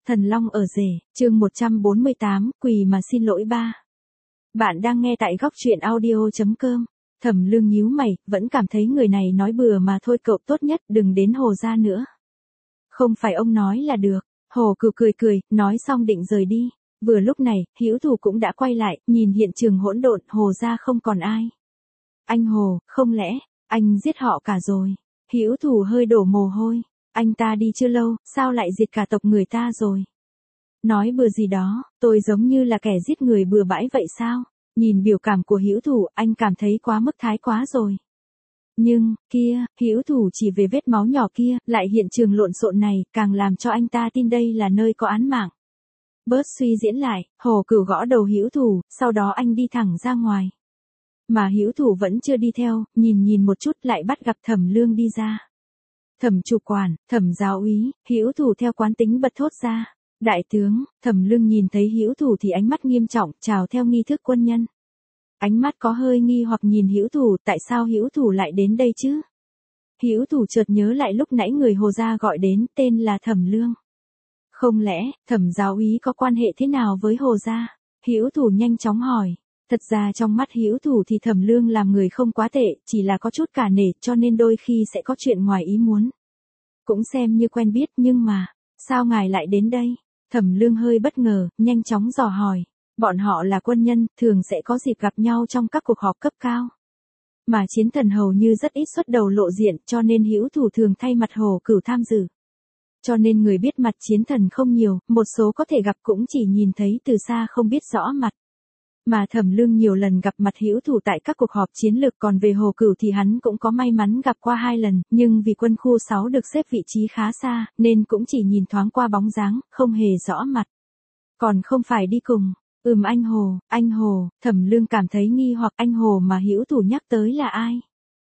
Thần Long ở rể, chương 148, quỳ mà xin lỗi ba. Bạn đang nghe tại góc truyện audio.com. Thẩm Lương nhíu mày, vẫn cảm thấy người này nói bừa mà thôi, cậu tốt nhất đừng đến Hồ gia nữa. Không phải ông nói là được. Hồ Cửu cười cười, nói xong định rời đi. Vừa lúc này, Hữu Thủ cũng đã quay lại, nhìn hiện trường hỗn độn, Hồ gia không còn ai. Anh Hồ, không lẽ anh giết họ cả rồi? Hữu Thủ hơi đổ mồ hôi. Anh ta đi chưa lâu, sao lại diệt cả tộc người ta rồi? Nói bừa gì đó, tôi giống như là kẻ giết người bừa bãi vậy sao? Nhìn biểu cảm của Hữu Thủ, anh cảm thấy quá mức thái quá rồi. Nhưng, kia, Hữu Thủ chỉ về vết máu nhỏ kia, lại hiện trường lộn xộn này, càng làm cho anh ta tin đây là nơi có án mạng. Bớt suy diễn lại, Hồ Cửu gõ đầu Hữu Thủ, sau đó anh đi thẳng ra ngoài. Mà Hữu Thủ vẫn chưa đi theo, nhìn một chút lại bắt gặp Thẩm Lương đi ra. Thẩm chủ quản, Thẩm giáo úy, Hữu Thủ theo quán tính bật thốt ra. Đại tướng, Thẩm Lương nhìn thấy Hữu Thủ thì ánh mắt nghiêm trọng, chào theo nghi thức quân nhân. Ánh mắt có hơi nghi hoặc nhìn Hữu Thủ, tại sao Hữu Thủ lại đến đây chứ? Hữu Thủ chợt nhớ lại lúc nãy người Hồ gia gọi đến, tên là Thẩm Lương. Không lẽ, Thẩm giáo úy có quan hệ thế nào với Hồ gia? Hữu Thủ nhanh chóng hỏi. Thật ra trong mắt Hữu Thủ thì Thẩm Lương làm người không quá tệ, chỉ là có chút cả nể, cho nên đôi khi sẽ có chuyện ngoài ý muốn. Cũng xem như quen biết, nhưng mà, sao ngài lại đến đây? Thẩm Lương hơi bất ngờ, nhanh chóng dò hỏi. Bọn họ là quân nhân, thường sẽ có dịp gặp nhau trong các cuộc họp cấp cao. Mà Chiến Thần hầu như rất ít xuất đầu lộ diện, cho nên Hữu Thủ thường thay mặt Hồ Cửu tham dự. Cho nên người biết mặt Chiến Thần không nhiều, một số có thể gặp cũng chỉ nhìn thấy từ xa không biết rõ mặt. Mà Thẩm Lương nhiều lần gặp mặt Hữu Thủ tại các cuộc họp chiến lược, còn về Hồ Cửu thì hắn cũng có may mắn gặp qua 2 lần, nhưng vì quân khu 6 được xếp vị trí khá xa, nên cũng chỉ nhìn thoáng qua bóng dáng, không hề rõ mặt. Còn không phải đi cùng. Anh Hồ, Thẩm Lương cảm thấy nghi hoặc anh Hồ mà Hữu Thủ nhắc tới là ai?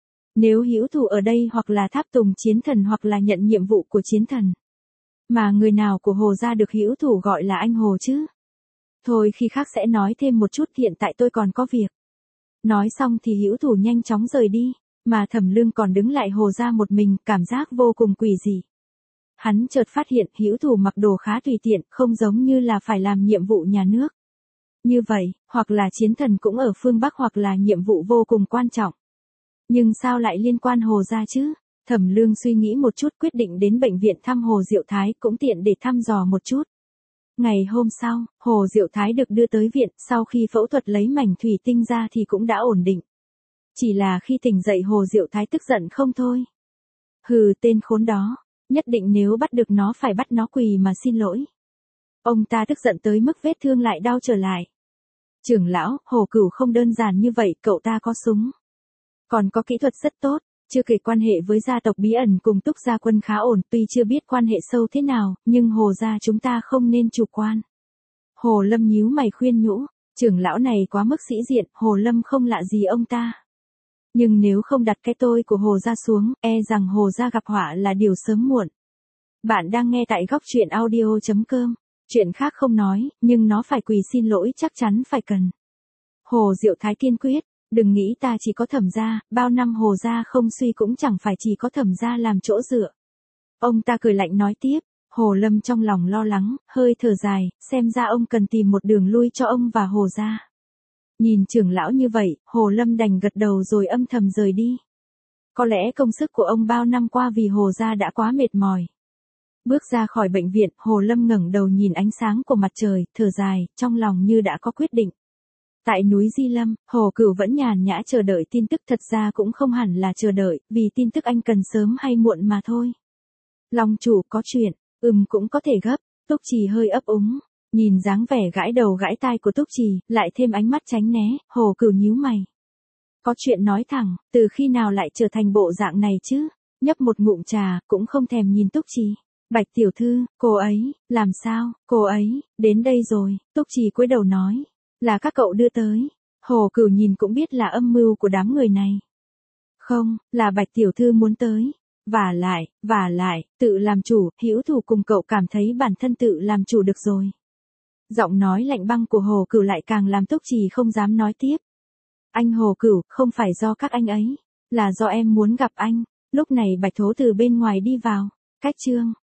Nếu Hữu Thủ ở đây hoặc là tháp tùng Chiến Thần hoặc là nhận nhiệm vụ của Chiến Thần. Mà người nào của Hồ gia được Hữu Thủ gọi là anh Hồ chứ? Thôi khi khác sẽ nói thêm một chút, hiện tại tôi còn có việc. Nói xong thì Hữu Thủ nhanh chóng rời đi, mà Thẩm Lương còn đứng lại Hồ gia một mình, cảm giác vô cùng quỷ dị. Hắn chợt phát hiện Hữu Thủ mặc đồ khá tùy tiện, không giống như là phải làm nhiệm vụ nhà nước. Như vậy, hoặc là Chiến Thần cũng ở phương Bắc hoặc là nhiệm vụ vô cùng quan trọng. Nhưng sao lại liên quan Hồ gia chứ? Thẩm Lương suy nghĩ một chút, quyết định đến bệnh viện thăm Hồ Diệu Thái, cũng tiện để thăm dò một chút. Ngày hôm sau, Hồ Diệu Thái được đưa tới viện, sau khi phẫu thuật lấy mảnh thủy tinh ra thì cũng đã ổn định. Chỉ là khi tỉnh dậy Hồ Diệu Thái tức giận không thôi. Hừ, tên khốn đó, nhất định nếu bắt được nó phải bắt nó quỳ mà xin lỗi. Ông ta tức giận tới mức vết thương lại đau trở lại. Trưởng lão, Hồ Cửu không đơn giản như vậy, cậu ta có súng. Còn có kỹ thuật rất tốt. Chưa kể quan hệ với gia tộc bí ẩn cùng Túc Gia Quân khá ổn, tuy chưa biết quan hệ sâu thế nào, nhưng Hồ gia chúng ta không nên chủ quan. Hồ Lâm nhíu mày khuyên nhủ, trưởng lão này quá mức sĩ diện, Hồ Lâm không lạ gì ông ta. Nhưng nếu không đặt cái tôi của Hồ gia xuống, e rằng Hồ gia gặp họa là điều sớm muộn. Bạn đang nghe tại góc truyện audio.com. Chuyện khác không nói, nhưng nó phải quỳ xin lỗi chắc chắn phải cần. Hồ Diệu Thái kiên quyết. Đừng nghĩ ta chỉ có Thẩm gia, bao năm Hồ gia không suy cũng chẳng phải chỉ có Thẩm gia làm chỗ dựa. Ông ta cười lạnh nói tiếp, Hồ Lâm trong lòng lo lắng, hơi thở dài, xem ra ông cần tìm một đường lui cho ông và Hồ gia. Nhìn trưởng lão như vậy, Hồ Lâm đành gật đầu rồi âm thầm rời đi. Có lẽ công sức của ông bao năm qua vì Hồ gia đã quá mệt mỏi. Bước ra khỏi bệnh viện, Hồ Lâm ngẩng đầu nhìn ánh sáng của mặt trời, thở dài, trong lòng như đã có quyết định. Tại núi Di Lâm, Hồ Cửu vẫn nhàn nhã chờ đợi tin tức, thật ra cũng không hẳn là chờ đợi, vì tin tức anh cần sớm hay muộn mà thôi. Long chủ có chuyện, cũng có thể gấp, Túc Trì hơi ấp úng, nhìn dáng vẻ gãi đầu gãi tai của Túc Trì, lại thêm ánh mắt tránh né, Hồ Cửu nhíu mày. Có chuyện nói thẳng, từ khi nào lại trở thành bộ dạng này chứ? Nhấp một ngụm trà, cũng không thèm nhìn Túc Trì. Bạch tiểu thư, cô ấy, làm sao, cô ấy, đến đây rồi, Túc Trì cúi đầu nói. Là các cậu đưa tới. Hồ Cửu nhìn cũng biết là âm mưu của đám người này. Không, là Bạch tiểu thư muốn tới. Vả lại, tự làm chủ, Hữu Thủ cùng cậu cảm thấy bản thân tự làm chủ được rồi. Giọng nói lạnh băng của Hồ Cửu lại càng làm Túc Trì không dám nói tiếp. Anh Hồ Cửu, không phải do các anh ấy, là do em muốn gặp anh. Lúc này Bạch Thố từ bên ngoài đi vào. Cách chương